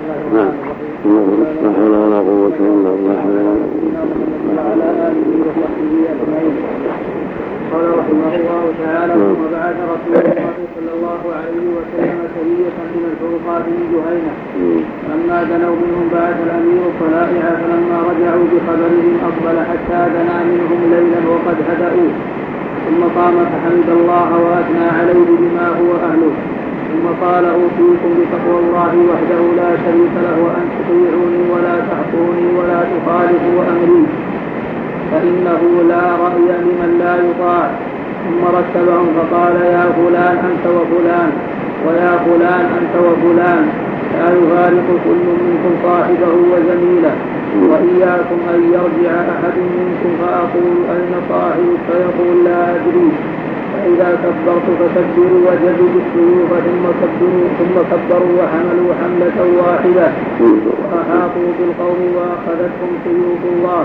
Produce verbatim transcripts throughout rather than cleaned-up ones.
نعم. لا حول ولا قوة إلا بالله. وعلى آله وصحبه أجمعين. قال رحمه الله تعالى: ثم بعث رسول الله صلى الله عليه وسلم سرية من الفرقات من جهينة، فلما دنوا منهم بعث الأمير الطلائع، فلما رجعوا بخبرهم أقبل حتى دنا منهم ليلا وقد هدأوا، ثم قام فحمد الله وأثنى عليه بما هو أهله، ثم قال: أوصيكم بتقوى الله وحده لا شريك له، وأن تطيعوني ولا تعصوني ولا تخالفوا أمري، فإنه لا رأي لمن لا يطاع. ثم رتبهم فقال: يا فلان أنت وفلان، ويا فلان أنت وفلان، لا يفارق كل منكم صاحبه وزميله، وإياكم أن يرجع أحد منكم فأقول أين صاحبك فيقول لا أدري، فإذا كبرت فكبروا وجدوا السيوف ثم كبروا ثم كبروا وحملوا حملة واحدة وأحاطوا بالقوم وأخذتهم سيوف الله.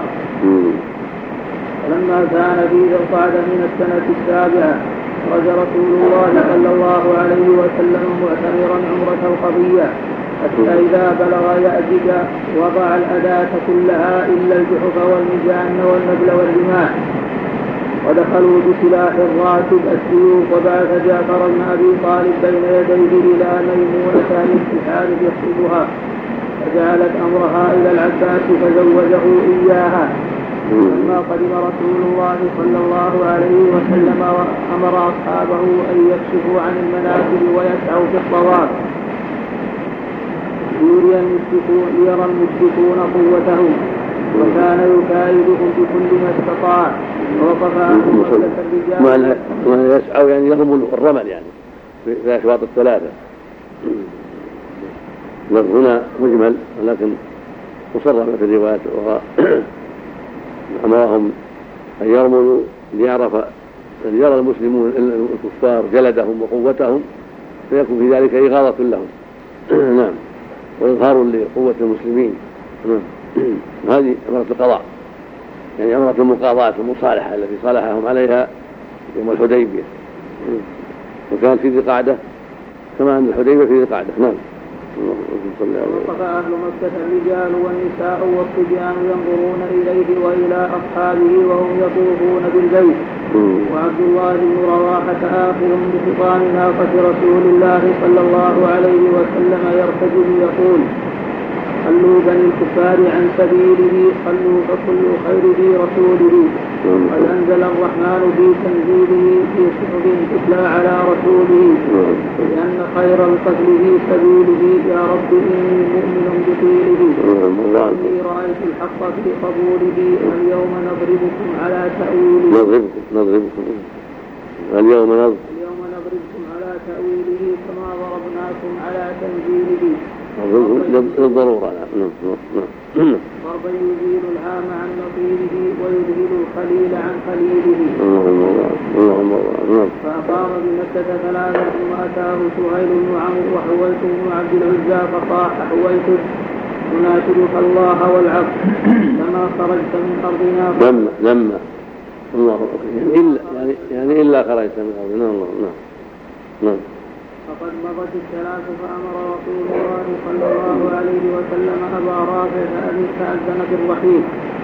فلما كان في ذي القعدة من السنة السابعة خرج رسول الله صلى الله عليه وسلم معتمرا عمرة القضية، حتى إذا بلغ يأجج وضع الأداة كلها إلا الجحف والمجان والنبل والرماح، ودخلوا بسلاح الراكب السيوف، وبعث جعفر بن أبي طالب بين يديه إلى ميمونة الانتحار يخطبها، فجعلت أمرها إلى العباس فزوجه إياها. لما قدم رسول الله صلى الله عليه وسلم أمر أصحابه أن يكشفوا عن المناكب ويسعوا في الطواف ليرى المشركون قوته، وكان يكايدهم بكل ما استطاع. ووقف عنهم مجلس الرجال ما يسعوا يعني يرموا الرمل يعني في الأشواط الثلاثة. هنا مجمل ولكن مصرح في الروايات الأخرى أمرهم أن يرملوا ليعرف أن يرى المسلمون الكفار جلدهم وقوتهم، فيكون في ذلك إغاظة لهم نعم وإظهار لقوة المسلمين. هذه أمرة القضاء يعني أمرة المقاضاة المصالحة التي صالحهم عليها يوم الحديبية، وكانت في ذي قعدة كما أن الحديبية في ذي قعدة. نعم. ووقف أهل مكة الرجال والنساء والصبيان ينظرون إليه وإلى أصحابه وهم يطوفون بالبيت، وعبد الله بن رواحة آخر بحطام ناقة رسول الله صلى الله عليه وسلم يرتجل يقول: خلوا بني الكفار عن سبيله، خلوا فكل خير في رسوله. قد أنزل الرحمن في تنزيله في صحف تتلى على رسوله، لأن خير القتل في سبيله، يا رب إني مؤمن بطيله، إني رأيت الحق في قبوله، اليوم نضربكم على تأويله نضربكم نضربكم اليوم اليوم نضربكم على تأويله كما ضربناكم على تنزيله. للضرورة. ضربا يزيل الهام عن نظيره ويذهل الخليل عن خليله. فأقام بمكة ثلاثة ثم أتاه سهيل بن عمرو وحويت بن عبد العزى فصاح: حويت نناشدك الله والعفو لما خرجت من أرضنا. لما لما الله إلا يعني يعني إلا خرجت من أرضنا. الله نعم نعم. فقد مضت الثلاث فأمر رسول الله صلى الله عليه وسلم أبا رافع فأذن بالرحيل.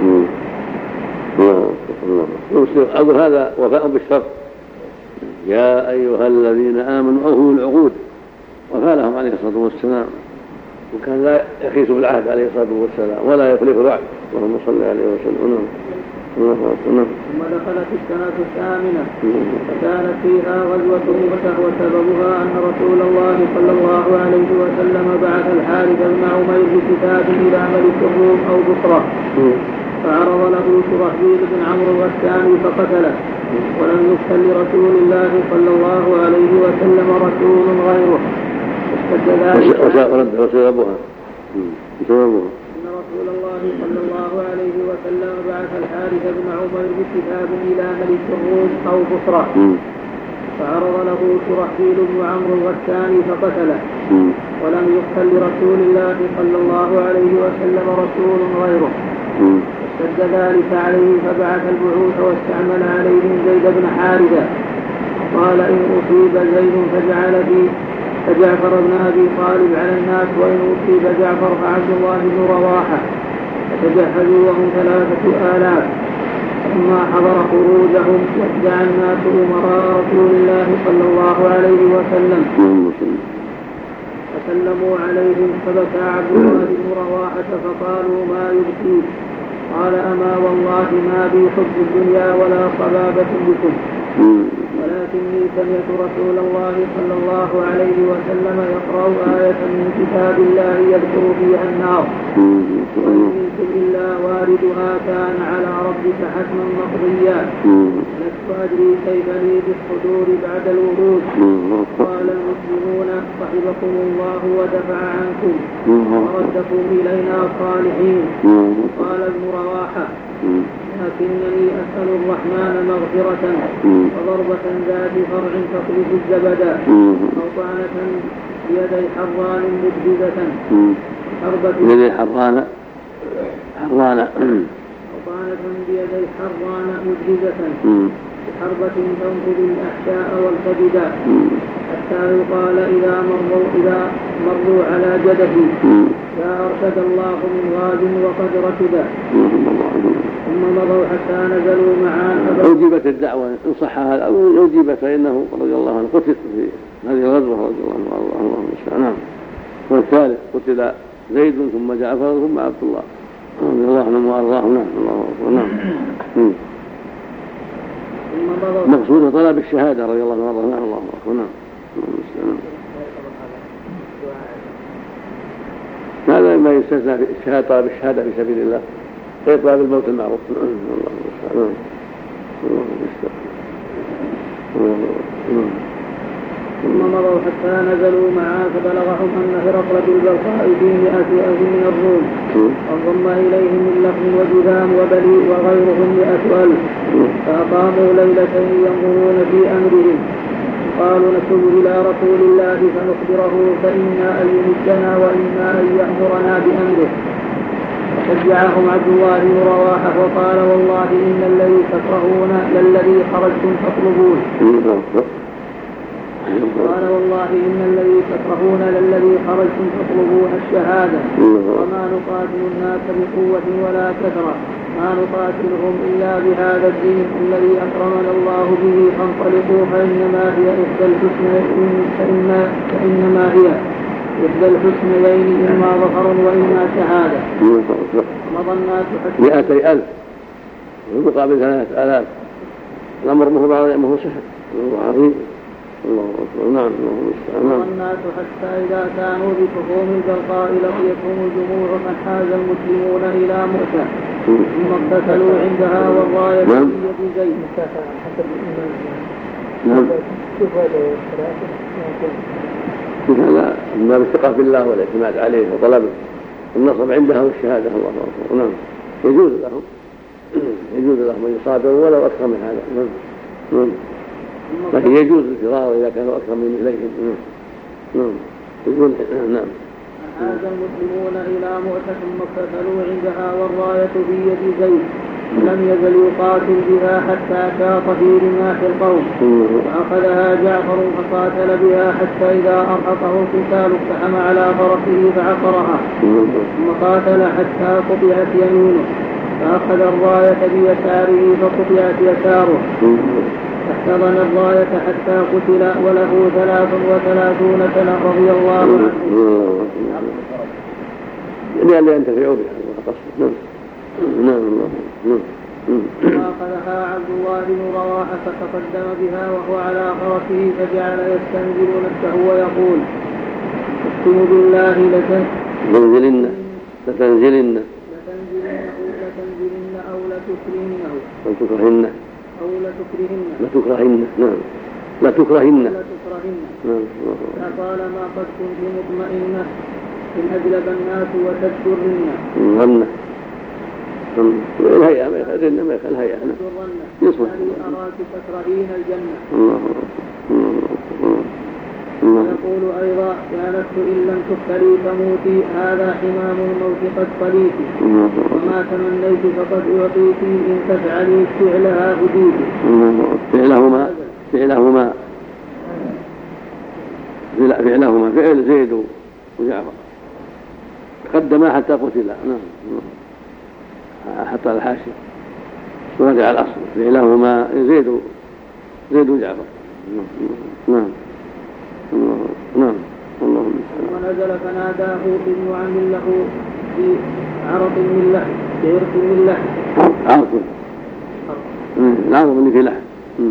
أقول هذا وفاء بالشرط: يا أيها الذين آمنوا أوفوا العقود. وفى لهم عليه الصلاة والسلام، وكان لا يخيس بالعهد عليه الصلاة والسلام ولا يخلف الوعد، اللهم صل عليه وسلم. ثم دخلت السنة الثامنة فكانت فيها غزوة مؤتة، وسببها أن رسول الله صلى الله عليه وسلم بعث الحارث بن عمير بكتاب إلى ملك الروم أو بصرة، فعرض له شرحبيل بن عمرو الغساني فقتله، ولم يكتل لرسول الله صلى الله عليه وسلم رسول غيره. وسببها أن رسول الله صلى الله عليه وسلم بعث الحارث بن عمير بكتاب إلى ملك الروم أو بصرة، فعرض له شرحبيل بن عمرو الغساني فقتله، ولم يقتل لرسول الله صلى الله عليه وسلم رسول غيره. اشتد ذلك عليه فبعث البعوث واستعمل عليهم زيد بن حارثة، قال: إن أصيب زيد فجعل في فجعفر بن أبي طالب على الناس، وإن أصيب جعفر فعبد الله بن رواحة، فتجهزوا وهم ثلاثة آلاف. فلما حضر خروجهم وادعى الناس أمراء رسول الله صلى الله عليه وسلم فسلموا عليهم، فبكى عبد الله بن رواحة فقالوا ما يبكيك؟ قال أما والله ما بي حب الدنيا ولا صبابة بكم، ولكني سمعت رسول الله صلى الله عليه وسلم يقرأ آية من كتاب الله يذكر فيها النار، وإن منكم إلا واردها كان على ربك حتما مقضيا، لست أدري كيف لي بالصدور بعد الورود. قال المسلمون صحبكم الله ودفع عنكم وردكم إلينا صالحين. قال ابن رواحة لكنني أسأل الرحمن مغفرة وضربة ذات فرع تقلب الزبدا، أو طعنة بيدي حران مجهزة بيدي حران حران أو طعنة بيدي حران مجهزة بحربة تنقذ الأحشاء والكبدا، حتى يقال إذا مروا إذا مروا على جده لا أرشد الله من غاد وقد رشدا. ثم مضوا حتى نزلوا معا. أوجبت الدعوة إن صح هذا أو أوجبت، فإنه رضي الله عنه قتل في هذه الغزوة رضي الله عنه الله عنه. نعم. والثالث قتل زيد ثم جعفر ثم عبد الله رضي الله عنهم وأرضاهم. نعم الله أكبر. نعم. مقصود طلب الشهادة رضي الله عنه وأرضاهم. نعم الله أكبر. نعم. هذا ما يستثنى في الشهادة، طلب الشهادة في سبيل الله غير طلب الموت المعروف. الله ثم مضوا حتى نزلوا معا، فبلغهم أن هرقل بالبلقاء في مئة ألف من الروم، وانضم إليهم من لحم وجذام وبليء وغيرهم مئة ألف، فأقاموا ليلتين ينظرون في أمرهم. قالوا نكتب إلى رسول الله فنخبره، فإما أن يمدنا وإما أن يأمرنا بأمره. فشجعهم عبد الله بن رواحة وقال والله إن الذي تكرهون للذي خرجتم تطلبون. قال والله إن الذي تكرهون للذي خرجتم تطلبون الشهادة، وما نقاتل الناس بقوة ولا كثرة، ما نقاتلهم إلا بهذا الدين الذي أكرمنا الله به، فانطلقوا فإنما هي إحدى الحسنيين فإن فإنما هي إحدى الحسنيين إما ظفر وإما شهادة. مضى الناس حتى مئتي ألف مقابل ثلاثة آلاف. الأمر مه بعض مه سهل عظيم. الله أكبر. نعم. مضى الناس حتى إذا كانوا بفخوم البلقاء لقيتهم الجموع فانحاز المسلمون إلى مؤتة، ثم اقتتلوا عندها والراية في يد زيد. نعم. هذا ما بالثقة بالله والاعتماد عليه وطلب النصب عندها والشهادة. الله أكبر. نعم. يجوز لهم يجوز لهم أن يصابروا ولو أكثر من هذا. نعم. لكن يجوز الفرار إذا كانوا أكثر من إليهم. نعم. يقول نعم. حاز المسلمون إلى مؤتة ثم اقتتلوا عندها والراية في يد زيد، لم يزل يقاتل بها حتى شاط في رماح القوم، فأخذها جعفر فقاتل بها حتى إذا أرهقه القتال اقتحم على فرسه فعقرها، ثم قاتل حتى قطعت يمينه، فأخذ الراية بيساره فقطعت يساره، فاحتضن الراية حتى قتل وله ثلاث وثلاثون سنة رضي الله عنه. لأن ينتفعوا بها. نعم. فأخذها عبد الله بن رواحة فتقدم بها وهو على فرسه فجعل يستنزل نفسه ويقول اقسم بالله لتنزلن لتنزلن لتنزلن أو لتكرهنه أو تكرهن أو لتكرهن لتكرهن. نعم. لا تكرهن. لا تكرهن. نعم. فطالما قد كنت مطمئنة إن أجلب الناس وتذكرن ظن الهيئة ما يخلن ما يخل الهيئة يصبح أراك تكرهين الجنة. الله ويقول أيضا يا نفس إن لم تكفري تموتي، هذا حمام الموت قد قليت، وما تمنيت فقد أعطيت، إن تفعلي فعلها هديت. فعلهما فعلهما فعلهما فعل زيد وجعفر قدما حتى قتلا. نعم حتى الحاشية ورجع الأصل فعلهما زيد زيد وجعفر. نعم نعم اللهم ونزل فناداه ابن عم له في عرض من لحم بعرق من لحم عرض العرض اللي في لحم.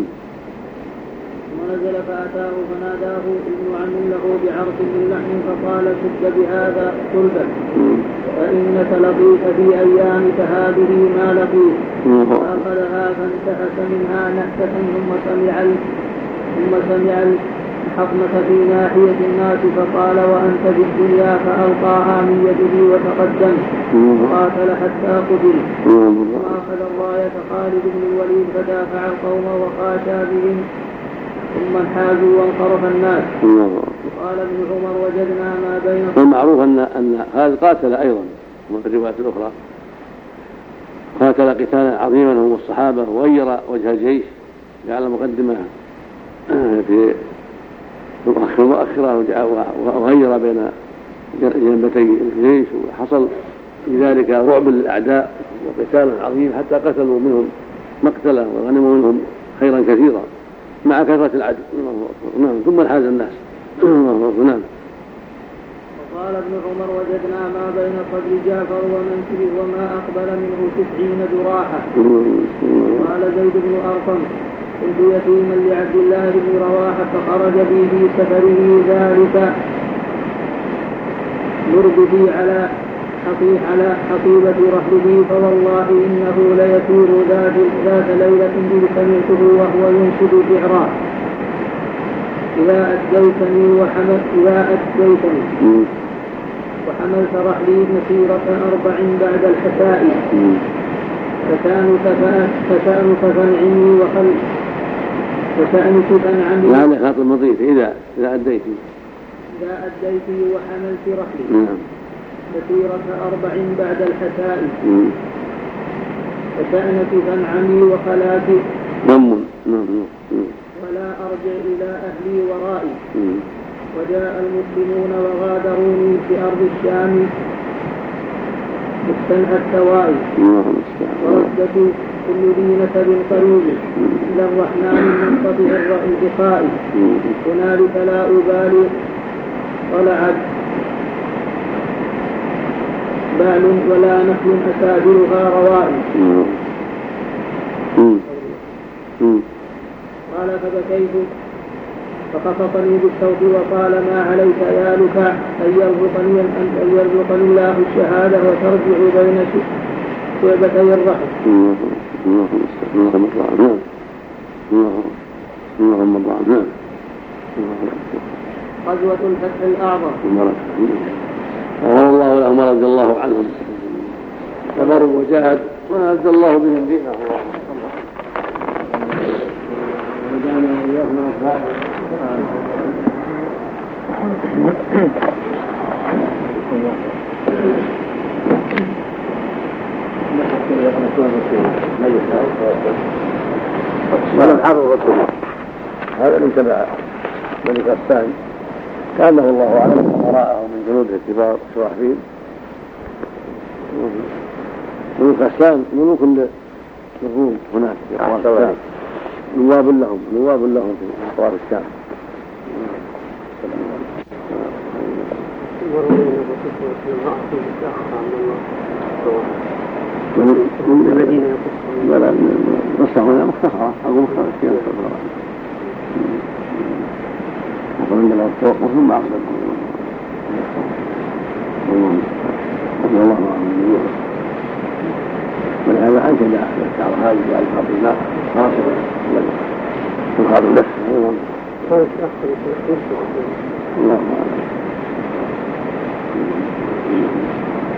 ونزل فأتاه فناداه ابن عم له بعرض من لحم فقال شد بهذا صلبا فإنك لقيت في أيامك هذه ما لقيت. فأخذها فانتهك منها نحسة ثم سمع ثم سمع الحطمة في ناحية الناس فقال وأنت في الدنيا فألقاها من يده وتقدم وقاتل حتى قتل. وأخذ الراية خالد بن الوليد فدافع القوم وخاشى بهم ثم انحازوا وانصرف الناس. قال ابن عمر وجدنا ما بين. والمعروف أن أن خالد قاتل أيضا من الروايات الأخرى قاتل قتالا عظيما هم الصحابة وغير وجه الجيش جعل مقدمة في المؤخرة وغير بين جنبتي الجيش وحصل في ذلك رعب للأعداء وقتال عظيم حتى قتلوا منهم مقتلا وغنموا منهم خيرا كثيرا مع كثرة العدد. نعم ثم انحاز الناس. نعم. وقال ابن عمر وجدنا ما بين صدر جعفر ومنكبه وما أقبل منه تسعين جراحة. قال زيد بن أرقم كنت يتيما لعبد الله بن رواحة فخرج بي في سفره ذلك نربه على حقيق على حقيبة رحله فوالله إنه ليسير ذات, ذات ليلة إذ سمعته وهو ينشد شعرا إذا أديتني وحملت إذا أديتني وحملت رحلي مسيرة أربع بعد الحساء فشأنك فانعني وخل فشأنك فانعني. يعني خاطر مضيف إذا إذا أديتي إذا أديتني وحملت رحلي مسيرة أربع بعد الحساء فشأنك فانعني وخلاك نم ولا أرجع إلى أهلي ورائي. وجاء المسلمون وغادروني في أرض الشام مستنهى السوائي وردت كل ذي نسب قريب إلى الرحمن منقطع الرخاء هنالك لا أبالي طلعت بال ولا نخل أسافرها روائي. قال فبكيت فخفقني بالصوت وقال ما عليك يا لك أن يرزقني أن يرزقني الله الشهادة وترجع بين شعبتي الرحم. غزوة الفتح الأعظم. الله لهم ورضي الله عنهم صبروا وجاهدوا وأعز الله بهم دينه. وجعلنا إياهم أصحاب ولم حرر الرسول هذا من تبع ملك غسان كان له الله أعلم وراءه من جنوده الكبار شراحبيل. ملك غسان ملوك للروم هناك في أطراف الشام نواب لهم نواب لهم في أطراف الشام. من الذين يقصون ولا نصرنا مختصرة أو مختصرة وقلنا له الطوق ثم أقدم رضي الله عنه. ولهذا أنشد الشعر هذه وقال خاطر الله خاطر الخاطر نفسه الله أعلم.